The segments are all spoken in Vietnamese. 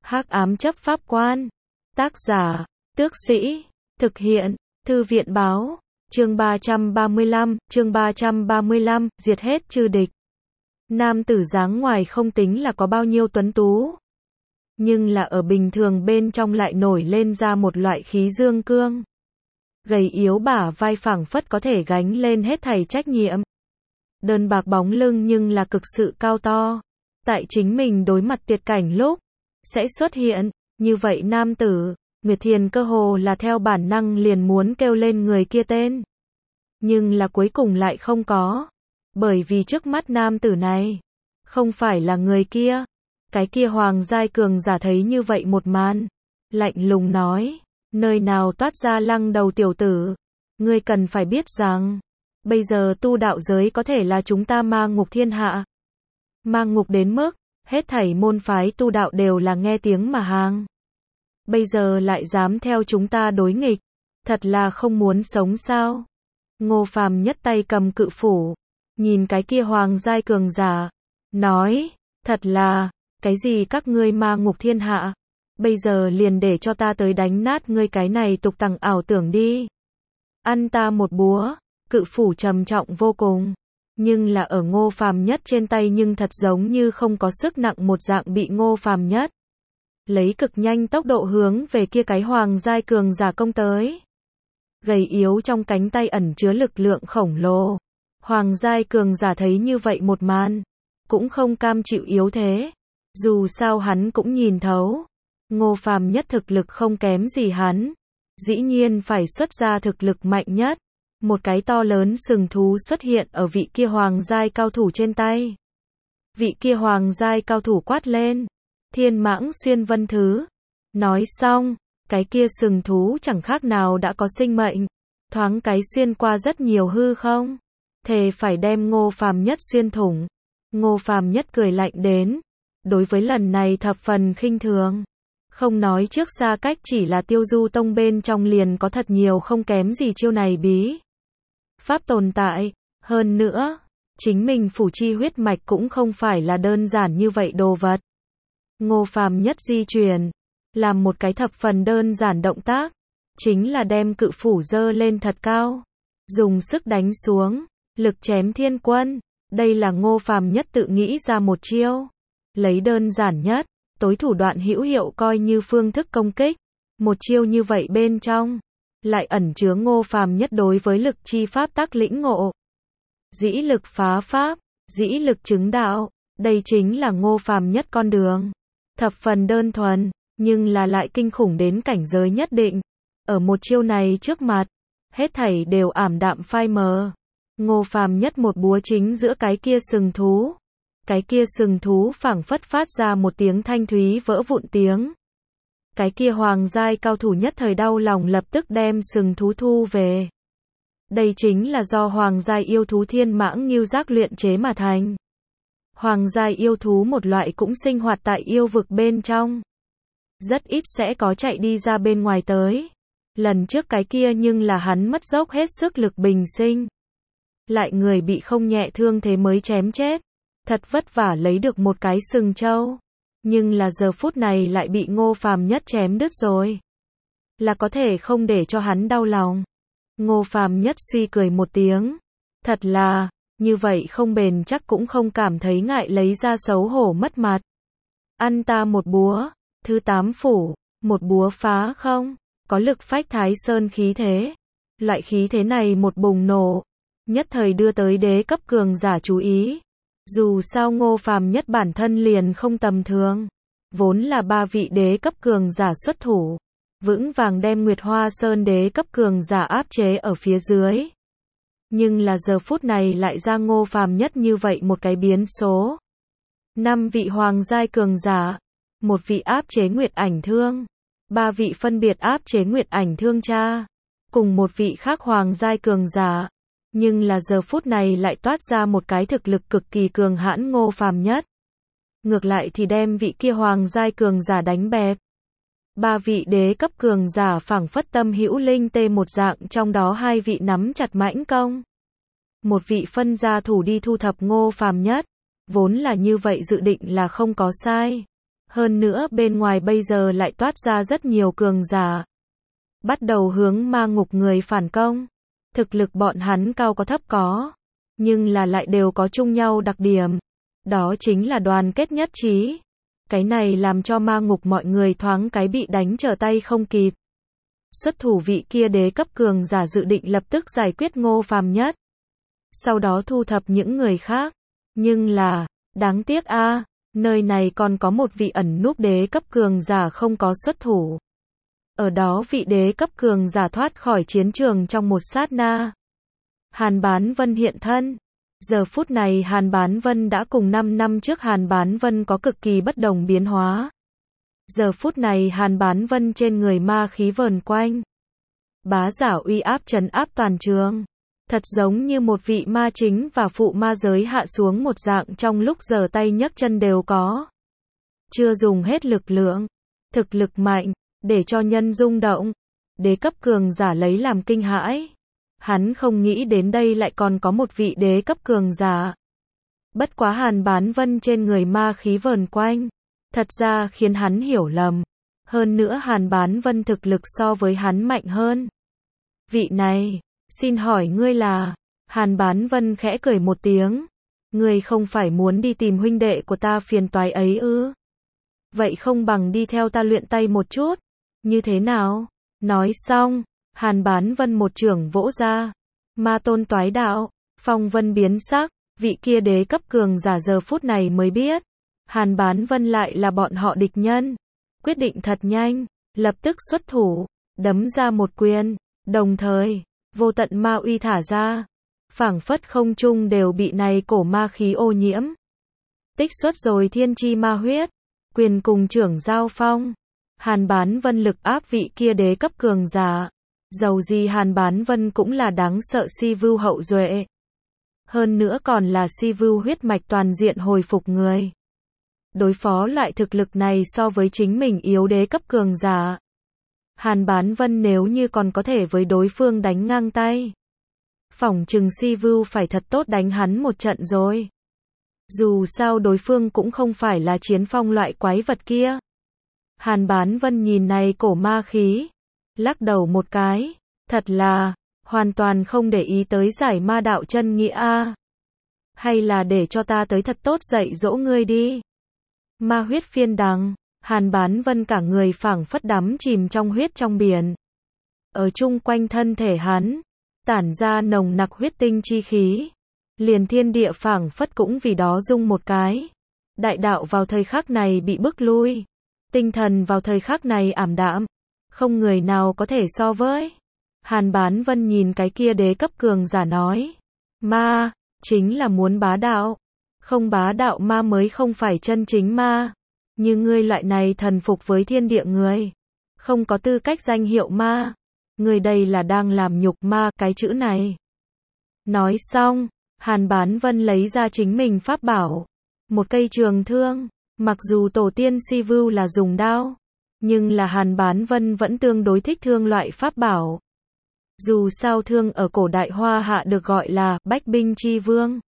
Hắc ám chấp pháp quan. Tác giả, Tước Sĩ. Thực hiện, Thư viện báo. Chương 335, diệt hết chư địch. Nam tử dáng ngoài không tính là có bao nhiêu tuấn tú, nhưng là ở bình thường bên trong lại nổi lên ra một loại khí dương cương. Gầy yếu bả vai phảng phất có thể gánh lên hết thảy trách nhiệm. Đơn bạc bóng lưng nhưng là cực sự cao to. Tại chính mình đối mặt tuyệt cảnh lúc sẽ xuất hiện như vậy nam tử, Nguyệt Thiền cơ hồ là theo bản năng liền muốn kêu lên người kia tên. Nhưng là cuối cùng lại không có. Bởi vì trước mắt nam tử này không phải là người kia. Cái kia hoàng giai cường giả thấy như vậy một màn, lạnh lùng nói, nơi nào toát ra lăng đầu tiểu tử, ngươi cần phải biết rằng, bây giờ tu đạo giới có thể là chúng ta ma ngục thiên hạ. Ma ngục đến mức, hết thảy môn phái tu đạo đều là nghe tiếng mà hàng. Bây giờ lại dám theo chúng ta đối nghịch, thật là không muốn sống sao. Ngô Phàm nhất tay cầm cự phủ, nhìn cái kia hoàng giai cường giả, nói, thật là, cái gì các ngươi ma ngục thiên hạ, bây giờ liền để cho ta tới đánh nát ngươi cái này tục tằng ảo tưởng đi. Ăn ta một búa, cự phủ trầm trọng vô cùng, nhưng là ở Ngô Phàm nhất trên tay nhưng thật giống như không có sức nặng một dạng bị Ngô Phàm nhất lấy cực nhanh tốc độ hướng về kia cái hoàng giai cường giả công tới. Gầy yếu trong cánh tay ẩn chứa lực lượng khổng lồ. Hoàng giai cường giả thấy như vậy một màn, cũng không cam chịu yếu thế. Dù sao hắn cũng nhìn thấu, Ngô Phàm nhất thực lực không kém gì hắn, dĩ nhiên phải xuất ra thực lực mạnh nhất. Một cái to lớn sừng thú xuất hiện ở vị kia hoàng giai cao thủ trên tay. Vị kia hoàng giai cao thủ quát lên, Thiên Mãng Xuyên Vân Thứ. Nói xong, cái kia sừng thú chẳng khác nào đã có sinh mệnh, thoáng cái xuyên qua rất nhiều hư không, thề phải đem Ngô Phàm nhất xuyên thủng. Ngô Phàm nhất cười lạnh đến, đối với lần này thập phần khinh thường. Không nói trước xa cách chỉ là Tiêu Du Tông bên trong liền có thật nhiều không kém gì chiêu này bí pháp tồn tại, hơn nữa, chính mình phủ chi huyết mạch cũng không phải là đơn giản như vậy đồ vật. Ngô Phàm nhất di chuyển, làm một cái thập phần đơn giản động tác, chính là đem cự phủ dơ lên thật cao, dùng sức đánh xuống, lực chém thiên quân. Đây là Ngô Phàm nhất tự nghĩ ra một chiêu, lấy đơn giản nhất, tối thủ đoạn hữu hiệu coi như phương thức công kích. Một chiêu như vậy bên trong, lại ẩn chứa Ngô Phàm nhất đối với lực chi pháp tắc lĩnh ngộ. Dĩ lực phá pháp, dĩ lực chứng đạo, đây chính là Ngô Phàm nhất con đường. Thập phần đơn thuần, nhưng là lại kinh khủng đến cảnh giới nhất định. Ở một chiêu này trước mặt, hết thảy đều ảm đạm phai mờ. Ngô Phàm nhất một búa chính giữa cái kia sừng thú. Cái kia sừng thú phảng phất phát ra một tiếng thanh thúy vỡ vụn tiếng. Cái kia hoàng giai cao thủ nhất thời đau lòng lập tức đem sừng thú thu về. Đây chính là do hoàng giai yêu thú Thiên Mãng Ngưu Giác luyện chế mà thành. Hoàng giai yêu thú một loại cũng sinh hoạt tại yêu vực bên trong. Rất ít sẽ có chạy đi ra bên ngoài tới. Lần trước cái kia nhưng là hắn mất dốc hết sức lực bình sinh. Lại người bị không nhẹ thương thế mới chém chết. Thật vất vả lấy được một cái sừng trâu. Nhưng là giờ phút này lại bị Ngô Phàm nhất chém đứt rồi. Là có thể không để cho hắn đau lòng. Ngô Phàm nhất suy cười một tiếng. Thật là, như vậy không bền chắc cũng không cảm thấy ngại lấy ra xấu hổ mất mặt. Ăn ta một búa, thứ 8 phủ, một búa phá không, có lực phách Thái Sơn khí thế. Loại khí thế này một bùng nổ, nhất thời đưa tới đế cấp cường giả chú ý. Dù sao Ngô Phàm nhất bản thân liền không tầm thường, vốn là 3 vị đế cấp cường giả xuất thủ, vững vàng đem Nguyệt Hoa Sơn đế cấp cường giả áp chế ở phía dưới. Nhưng là giờ phút này lại ra Ngô Phàm nhất như vậy một cái biến số. 5 vị hoàng giai cường giả, một vị áp chế Nguyệt Ảnh Thương, 3 vị phân biệt áp chế Nguyệt Ảnh Thương cha, cùng một vị khác hoàng giai cường giả. Nhưng là giờ phút này lại toát ra một cái thực lực cực kỳ cường hãn Ngô Phàm nhất. Ngược lại thì đem vị kia hoàng giai cường giả đánh bẹp. 3 vị đế cấp cường giả phảng phất tâm hữu linh tê một dạng, trong đó 2 vị nắm chặt mãnh công. Một vị phân ra thủ đi thu thập Ngô Phàm nhất. Vốn là như vậy dự định là không có sai. Hơn nữa bên ngoài bây giờ lại toát ra rất nhiều cường giả. Bắt đầu hướng ma ngục người phản công. Thực lực bọn hắn cao có thấp có. Nhưng là lại đều có chung nhau đặc điểm. Đó chính là đoàn kết nhất trí. Cái này làm cho ma ngục mọi người thoáng cái bị đánh trở tay không kịp. Xuất thủ vị kia đế cấp cường giả dự định lập tức giải quyết Ngô Phàm Nhất. Sau đó thu thập những người khác. Nhưng là, đáng tiếc a, nơi này còn có một vị ẩn núp đế cấp cường giả không có xuất thủ. Ở đó vị đế cấp cường giả thoát khỏi chiến trường trong một sát na. Hàn Bán Vân hiện thân. Giờ phút này Hàn Bán Vân đã cùng 5 năm trước Hàn Bán Vân có cực kỳ bất đồng biến hóa. Giờ phút này Hàn Bán Vân trên người ma khí vờn quanh. Bá giả uy áp trấn áp toàn trường. Thật giống như một vị ma chính và phụ ma giới hạ xuống một dạng trong lúc giở tay nhấc chân đều có. Chưa dùng hết lực lượng. Thực lực mạnh, để cho nhân rung động. Đế cấp cường giả lấy làm kinh hãi. Hắn không nghĩ đến đây lại còn có một vị đế cấp cường giả. Bất quá Hàn Bán Vân trên người ma khí vờn quanh. Thật ra khiến hắn hiểu lầm. Hơn nữa Hàn Bán Vân thực lực so với hắn mạnh hơn. Vị này, xin hỏi ngươi là... Hàn Bán Vân khẽ cười một tiếng. Ngươi không phải muốn đi tìm huynh đệ của ta phiền toái ấy ư? Vậy không bằng đi theo ta luyện tay một chút. Như thế nào? Nói xong, Hàn Bán Vân một chưởng vỗ ra. Ma tôn toái đạo, phong vân biến sắc, vị kia đế cấp cường giả giờ phút này mới biết. Hàn Bán Vân lại là bọn họ địch nhân. Quyết định thật nhanh, lập tức xuất thủ, đấm ra một quyền, đồng thời, vô tận ma uy thả ra. Phảng phất không trung đều bị này cổ ma khí ô nhiễm. Tích xuất rồi thiên chi ma huyết, quyền cùng trưởng giao phong. Hàn Bán Vân lực áp vị kia đế cấp cường giả. Dầu gì Hàn Bán Vân cũng là đáng sợ si vưu hậu duệ. Hơn nữa còn là si vưu huyết mạch toàn diện hồi phục người. Đối phó loại thực lực này so với chính mình yếu đế cấp cường giả. Hàn Bán Vân nếu như còn có thể với đối phương đánh ngang tay. Phỏng chừng si vưu phải thật tốt đánh hắn một trận rồi. Dù sao đối phương cũng không phải là chiến phong loại quái vật kia. Hàn Bán Vân nhìn này cổ ma khí. Lắc đầu một cái. Thật là, hoàn toàn không để ý tới giải ma đạo chân nghĩa a. Hay là để cho ta tới thật tốt dạy dỗ ngươi đi. Ma huyết phiên đằng. Hàn Bán Vân cả người phảng phất đắm chìm trong huyết trong biển. Ở chung quanh thân thể hắn, tản ra nồng nặc huyết tinh chi khí. Liền thiên địa phảng phất cũng vì đó rung một cái. Đại đạo vào thời khắc này bị bức lui. Tinh thần vào thời khắc này ảm đạm. Không người nào có thể so với. Hàn Bán Vân nhìn cái kia đế cấp cường giả nói. Ma, chính là muốn bá đạo. Không bá đạo ma mới không phải chân chính ma. Như ngươi loại này thần phục với thiên địa người. Không có tư cách danh hiệu ma. Ngươi đây là đang làm nhục ma cái chữ này. Nói xong, Hàn Bán Vân lấy ra chính mình pháp bảo. Một cây trường thương. Mặc dù tổ tiên si vưu là dùng đao. Nhưng là Hàn Bán Vân vẫn tương đối thích thương loại pháp bảo. Dù sao thương ở cổ đại Hoa Hạ được gọi là bách binh chi vương.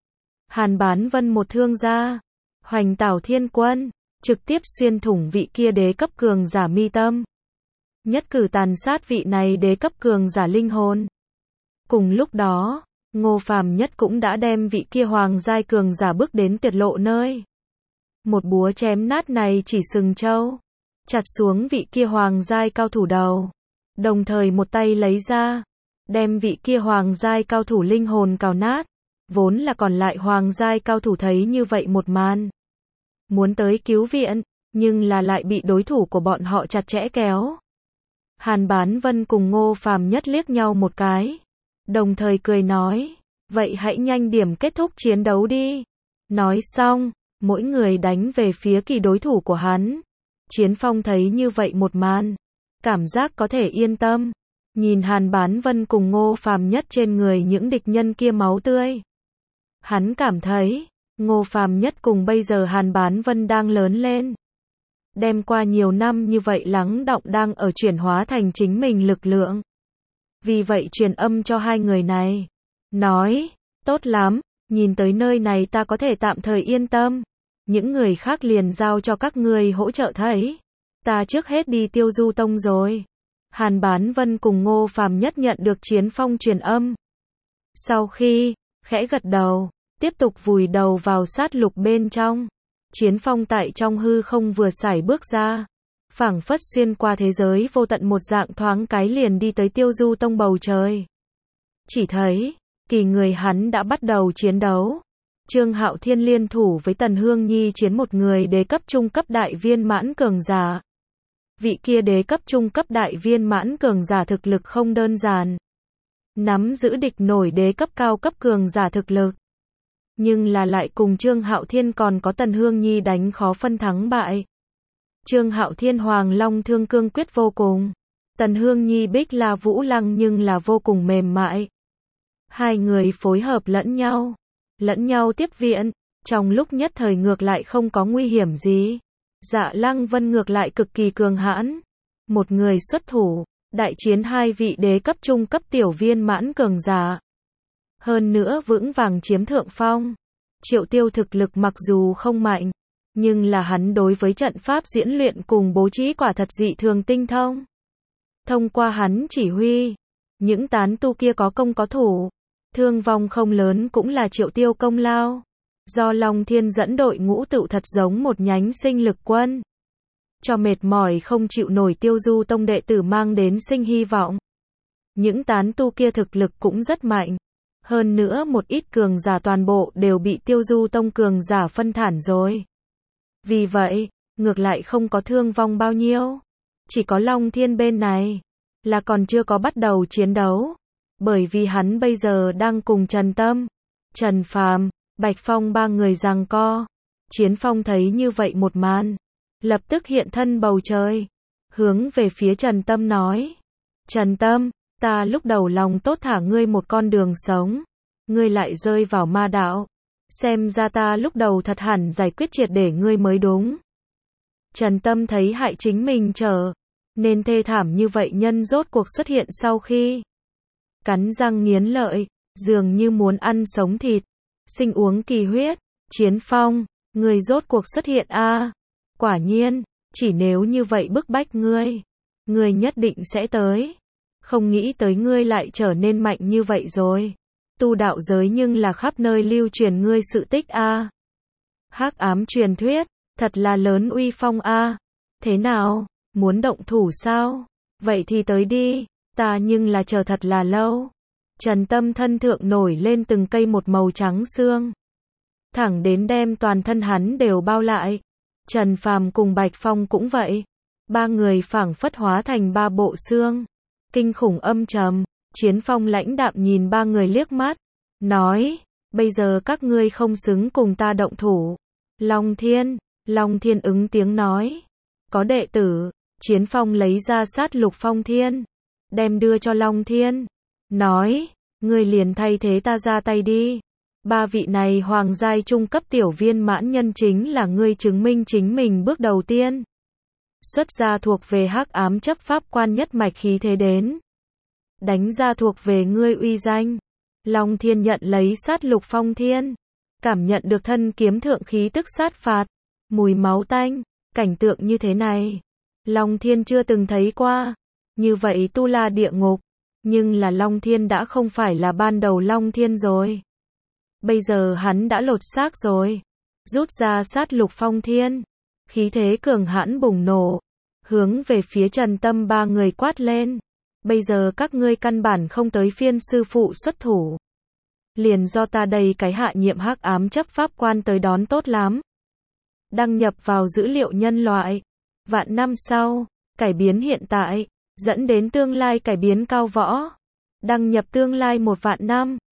Hàn Bán Vân một thương ra. Hoành tảo thiên quân. Trực tiếp xuyên thủng vị kia đế cấp cường giả mi tâm. Nhất cử tàn sát vị này đế cấp cường giả linh hồn. Cùng lúc đó, Ngô Phàm Nhất cũng đã đem vị kia hoàng giai cường giả bước đến tuyệt lộ nơi. Một búa chém nát này chỉ sừng trâu. Chặt xuống vị kia hoàng giai cao thủ đầu. Đồng thời một tay lấy ra. Đem vị kia hoàng giai cao thủ linh hồn cào nát. Vốn là còn lại hoàng giai cao thủ thấy như vậy một màn. Muốn tới cứu viện, nhưng là lại bị đối thủ của bọn họ chặt chẽ kéo. Hàn Bán Vân cùng Ngô Phàm Nhất liếc nhau một cái. Đồng thời cười nói. Vậy hãy nhanh điểm kết thúc chiến đấu đi. Nói xong, mỗi người đánh về phía kỳ đối thủ của hắn. Chiến Phong thấy như vậy một màn. Cảm giác có thể yên tâm. Nhìn Hàn Bán Vân cùng Ngô Phàm Nhất trên người những địch nhân kia máu tươi. Hắn cảm thấy, Ngô Phàm Nhất cùng bây giờ Hàn Bán Vân đang lớn lên. Đem qua nhiều năm như vậy lắng đọng đang ở chuyển hóa thành chính mình lực lượng. Vì vậy truyền âm cho hai người này. Nói, tốt lắm, nhìn tới nơi này ta có thể tạm thời yên tâm. những người khác liền giao cho các ngươi hỗ trợ thấy. Ta trước hết đi Tiêu Du Tông rồi. Hàn Bán Vân cùng Ngô Phàm nhất nhận được Chiến Phong truyền âm. Sau khi, khẽ gật đầu, tiếp tục vùi đầu vào sát lục bên trong. Chiến Phong tại trong hư không vừa sải bước ra, phảng phất xuyên qua thế giới vô tận một dạng thoáng cái liền đi tới Tiêu Du Tông bầu trời. Chỉ thấy, kỳ người hắn đã bắt đầu chiến đấu. Trương Hạo Thiên liên thủ với Tần Hương Nhi chiến một người đế cấp trung cấp đại viên mãn cường giả. Vị kia đế cấp trung cấp đại viên mãn cường giả thực lực không đơn giản. Nắm giữ địch nổi đế cấp cao cấp cường giả thực lực. Nhưng là lại cùng Trương Hạo Thiên còn có Tần Hương Nhi đánh khó phân thắng bại. Trương Hạo Thiên Hoàng Long Thương cương quyết vô cùng. Tần Hương Nhi Bích La Vũ Lăng nhưng là vô cùng mềm mại. Hai người phối hợp lẫn nhau tiếp viện, trong lúc nhất thời ngược lại không có nguy hiểm gì. Dạ Lăng Vân ngược lại cực kỳ cường hãn. Một người xuất thủ, đại chiến hai vị đế cấp trung cấp tiểu viên mãn cường giả. Hơn nữa vững vàng chiếm thượng phong. Triệu Tiêu thực lực mặc dù không mạnh, nhưng là hắn đối với trận pháp diễn luyện cùng bố trí quả thật dị thường tinh thông. Thông qua hắn chỉ huy, những tán tu kia có công có thủ, thương vong không lớn cũng là Triệu Tiêu công lao. Do Long Thiên dẫn đội ngũ tựu thật giống một nhánh sinh lực quân. Cho mệt mỏi không chịu nổi Tiêu Du Tông đệ tử mang đến sinh hy vọng. Những tán tu kia thực lực cũng rất mạnh. Hơn nữa một ít cường giả toàn bộ đều bị Tiêu Du Tông cường giả phân thản rồi. Vì vậy, ngược lại không có thương vong bao nhiêu. Chỉ có Long Thiên bên này, là còn chưa có bắt đầu chiến đấu. Bởi vì hắn bây giờ đang cùng Trần Tâm, Trần Phàm, Bạch Phong ba người giằng co. Chiến Phong thấy như vậy một màn, lập tức hiện thân bầu trời, hướng về phía Trần Tâm nói. Trần Tâm, ta lúc đầu lòng tốt thả ngươi một con đường sống, ngươi lại rơi vào ma đạo. Xem ra ta lúc đầu thật hẳn giải quyết triệt để ngươi mới đúng. Trần Tâm thấy hại chính mình trở nên thê thảm như vậy nhân rốt cuộc xuất hiện sau khi cắn răng nghiến lợi, dường như muốn ăn sống thịt, sinh uống kỳ huyết. Chiến Phong, ngươi rốt cuộc xuất hiện a. Quả nhiên, chỉ nếu như vậy bức bách ngươi nhất định sẽ tới. Không nghĩ tới ngươi lại trở nên mạnh như vậy rồi. Tu đạo giới nhưng là khắp nơi lưu truyền ngươi sự tích a. Hắc ám truyền thuyết, thật là lớn uy phong a. Thế nào, muốn động thủ sao? Vậy thì tới đi, ta nhưng là chờ thật là lâu. Trần Tâm thân thượng nổi lên từng cây một màu trắng xương, thẳng đến đem toàn thân hắn đều bao lại. Trần Phàm cùng Bạch Phong cũng vậy. Ba người phảng phất hóa thành ba bộ xương. Kinh khủng âm trầm. Chiến Phong lãnh đạm nhìn ba người liếc mắt, nói, bây giờ các ngươi không xứng cùng ta động thủ. Long Thiên ứng tiếng nói, có đệ tử. Chiến Phong lấy ra sát lục phong thiên, đem đưa cho Long Thiên, nói, ngươi liền thay thế ta ra tay đi. Ba vị này hoàng giai trung cấp tiểu viên mãn nhân chính là ngươi chứng minh chính mình bước đầu tiên. Xuất ra thuộc về hắc ám chấp pháp quan nhất mạch khí thế đến. Đánh ra thuộc về ngươi uy danh. Long Thiên nhận lấy sát lục phong thiên, cảm nhận được thân kiếm thượng khí tức sát phạt, mùi máu tanh, cảnh tượng như thế này. Long Thiên chưa từng thấy qua. Như vậy tu la địa ngục. Nhưng là Long Thiên đã không phải là ban đầu Long Thiên rồi. Bây giờ hắn đã lột xác rồi. Rút ra sát lục phong thiên, khí thế cường hãn bùng nổ, hướng về phía Trần Tâm ba người quát lên. Bây giờ các ngươi căn bản không tới phiên sư phụ xuất thủ. Liền do ta đây cái hạ nhiệm hắc ám chấp pháp quan tới đón tốt lắm. Đăng nhập vào dữ liệu nhân loại. Vạn năm sau, cải biến hiện tại, dẫn đến tương lai cải biến cao võ. Đăng nhập tương lai 1 vạn năm.